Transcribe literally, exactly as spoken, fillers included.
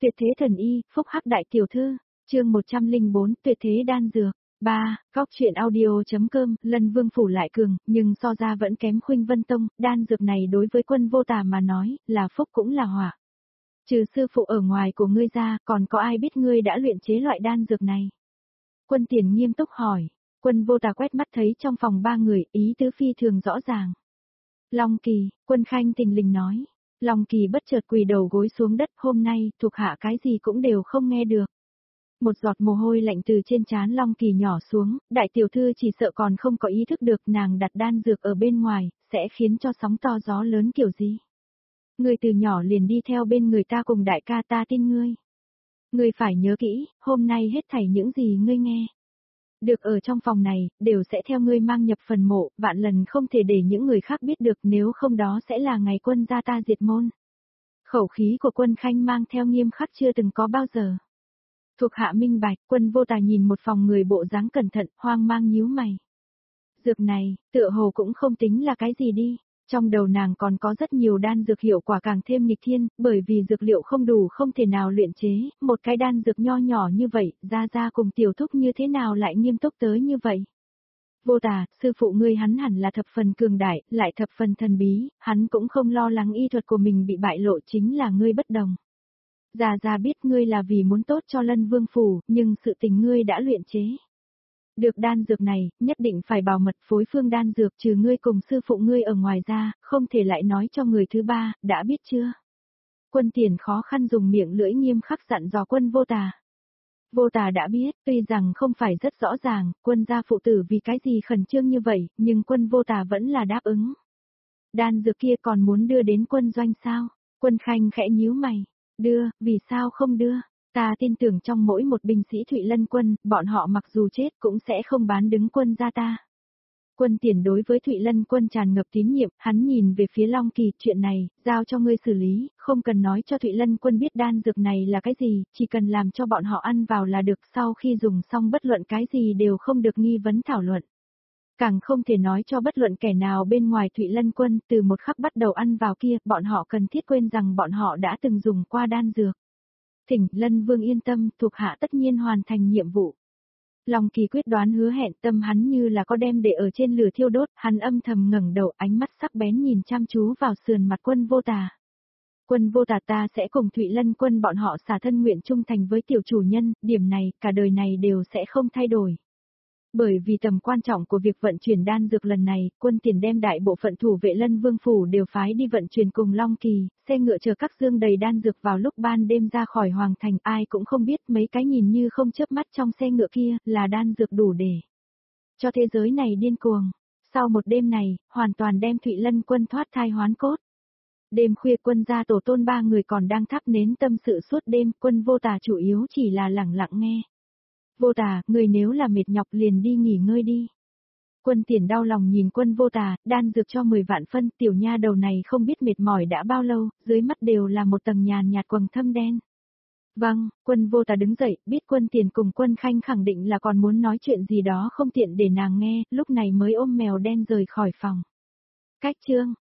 Tuyệt thế thần y, phúc hắc đại tiểu thư, chương một trăm lẻ bốn, tuyệt thế đan dược. ba. Góc truyện audio.com, Lân Vương phủ lại cường, nhưng so ra vẫn kém Khuynh Vân Tông, đan dược này đối với Quân Vô Tà mà nói, là phúc cũng là họa. Trừ sư phụ ở ngoài của ngươi ra, còn có ai biết ngươi đã luyện chế loại đan dược này? Quân Tiền nghiêm túc hỏi. Quân Vô Tà quét mắt thấy trong phòng ba người, ý tứ phi thường rõ ràng. Long Kỳ, Quân Khanh thình lình nói. Long Kỳ bất chợt quỳ đầu gối xuống đất, hôm nay, thuộc hạ cái gì cũng đều không nghe được. Một giọt mồ hôi lạnh từ trên trán Long Kỳ nhỏ xuống, đại tiểu thư chỉ sợ còn không có ý thức được nàng đặt đan dược ở bên ngoài, sẽ khiến cho sóng to gió lớn kiểu gì. Ngươi từ nhỏ liền đi theo bên người ta cùng đại ca, ta tin ngươi. Ngươi phải nhớ kỹ, hôm nay hết thảy những gì ngươi nghe được ở trong phòng này, đều sẽ theo ngươi mang nhập phần mộ, vạn lần không thể để những người khác biết được, nếu không đó sẽ là ngày Quân gia ta diệt môn. Khẩu khí của Quân Khanh mang theo nghiêm khắc chưa từng có bao giờ. Thuộc hạ minh bạch. Quân Vô Tà nhìn một phòng người bộ dáng cẩn thận, hoang mang nhíu mày. Dược này, tựa hồ cũng không tính là cái gì đi. Trong đầu nàng còn có rất nhiều đan dược hiệu quả càng thêm nghịch thiên, bởi vì dược liệu không đủ không thể nào luyện chế, một cái đan dược nho nhỏ như vậy, ra ra cùng tiểu thúc như thế nào lại nghiêm túc tới như vậy. Vô Tà, sư phụ ngươi hắn hẳn là thập phần cường đại, lại thập phần thần bí, hắn cũng không lo lắng y thuật của mình bị bại lộ, chính là ngươi bất đồng. Già già biết ngươi là vì muốn tốt cho Lân Vương phủ, nhưng sự tình ngươi đã luyện chế được đan dược này, nhất định phải bảo mật, phối phương đan dược trừ ngươi cùng sư phụ ngươi ở ngoài ra, không thể lại nói cho người thứ ba, đã biết chưa? Quân Tiền khó khăn dùng miệng lưỡi nghiêm khắc dặn dò Quân Vô Tà. Vô Tà đã biết, tuy rằng không phải rất rõ ràng, Quân gia phụ tử vì cái gì khẩn trương như vậy, nhưng Quân Vô Tà vẫn là đáp ứng. Đan dược kia còn muốn đưa đến quân doanh sao? Quân Khanh khẽ nhíu mày. Đưa, vì sao không đưa? Ta tin tưởng trong mỗi một binh sĩ Thụy Lân quân, bọn họ mặc dù chết cũng sẽ không bán đứng quân gia ta. Quân Tiền đối với Thụy Lân quân tràn ngập tín nhiệm, hắn nhìn về phía Long Kỳ, chuyện này, giao cho ngươi xử lý, không cần nói cho Thụy Lân quân biết đan dược này là cái gì, chỉ cần làm cho bọn họ ăn vào là được, sau khi dùng xong bất luận cái gì đều không được nghi vấn thảo luận. Càng không thể nói cho bất luận kẻ nào bên ngoài Thụy Lân quân, từ một khắc bắt đầu ăn vào kia, bọn họ cần thiết quên rằng bọn họ đã từng dùng qua đan dược. Thỉnh, Lân Vương yên tâm, thuộc hạ tất nhiên hoàn thành nhiệm vụ. Long Kỳ quyết đoán hứa hẹn, tâm hắn như là có đem để ở trên lửa thiêu đốt, hắn âm thầm ngẩng đầu, ánh mắt sắc bén nhìn chăm chú vào sườn mặt Quân Vô Tà. Quân Vô Tà, ta sẽ cùng Thụy Lân quân bọn họ xả thân nguyện trung thành với tiểu chủ nhân, điểm này, cả đời này đều sẽ không thay đổi. Bởi vì tầm quan trọng của việc vận chuyển đan dược lần này, Quân Tiền đem đại bộ phận thủ vệ Lân Vương phủ đều phái đi vận chuyển cùng Long Kỳ, xe ngựa chở các dương đầy đan dược vào lúc ban đêm ra khỏi hoàng thành, ai cũng không biết mấy cái nhìn như không chớp mắt trong xe ngựa kia là đan dược đủ để cho thế giới này điên cuồng. Sau một đêm này, hoàn toàn đem Thụy Lân quân thoát thai hoán cốt. Đêm khuya Quân gia tổ tôn ba người còn đang thắp nến tâm sự suốt đêm, Quân Vô Tà chủ yếu chỉ là lẳng lặng nghe. Vô Tà, người nếu là mệt nhọc liền đi nghỉ ngơi đi. Quân Tiền đau lòng nhìn Quân Vô Tà, đan dược cho mười vạn phân, tiểu nha đầu này không biết mệt mỏi đã bao lâu, dưới mắt đều là một tầng nhàn nhạt quầng thâm đen. Vâng, Quân Vô Tà đứng dậy, biết Quân Tiền cùng Quân Khanh khẳng định là còn muốn nói chuyện gì đó không tiện để nàng nghe, lúc này mới ôm mèo đen rời khỏi phòng. Cách chương.